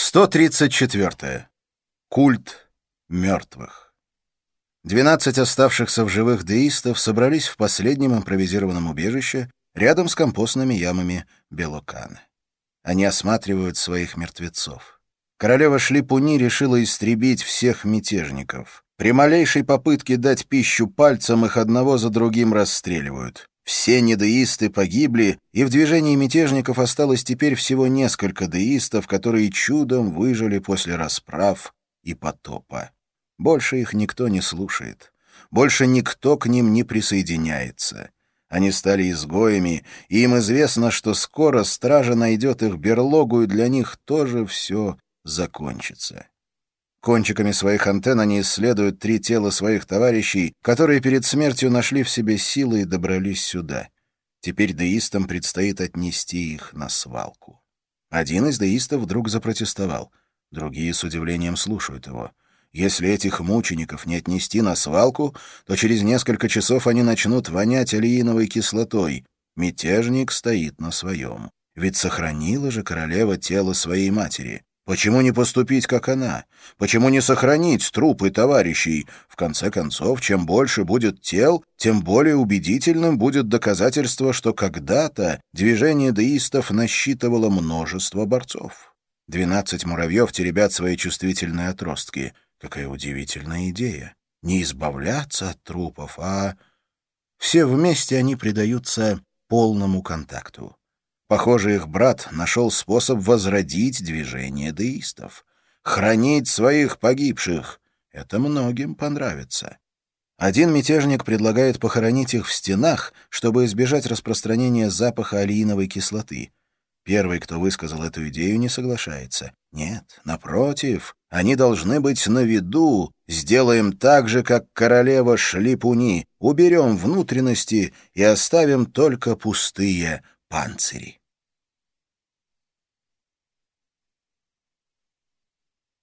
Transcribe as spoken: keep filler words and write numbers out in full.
сто тридцать четвёртое. Культ мертвых. Двенадцать оставшихся в живых деистов собрались в последнем импровизированном убежище рядом с компостными ямами Белокана. Они осматривают своих мертвецов. Королева Шлипуни решила истребить всех мятежников. При малейшей попытке дать пищу пальцам их одного за другим расстреливают. Все недеисты погибли, и в движении мятежников осталось теперь всего несколько деистов, которые чудом выжили после расправ и потопа. Больше их никто не слушает. Больше никто к ним не присоединяется. Они стали изгоями, и им известно, что скоро стража найдет их берлогу, и для них тоже все закончится. Кончиками своих антенн они исследуют три тела своих товарищей, которые перед смертью нашли в себе силы и добрались сюда. Теперь деистам предстоит отнести их на свалку. Один из деистов вдруг запротестовал. Другие с удивлением слушают его. Если этих мучеников не отнести на свалку, то через несколько часов они начнут вонять алииновой кислотой. Мятежник стоит на своем. Ведь сохранила же королева тело своей матери. Почему не поступить, как она? Почему не сохранить трупы товарищей? В конце концов, чем больше будет тел, тем более убедительным будет доказательство, что когда-то движение деистов насчитывало множество борцов. Двенадцать муравьев теребят свои чувствительные отростки. Какая удивительная идея. Не избавляться от трупов, а... Все вместе они предаются полному контакту. Похоже, их брат нашел способ возродить движение деистов. Хранить своих погибших. Это многим понравится. Один мятежник предлагает похоронить их в стенах, чтобы избежать распространения запаха алииновой кислоты. Первый, кто высказал эту идею, не соглашается. Нет, напротив, они должны быть на виду. Сделаем так же, как королева Шлипуни. Уберем внутренности и оставим только пустые панцири.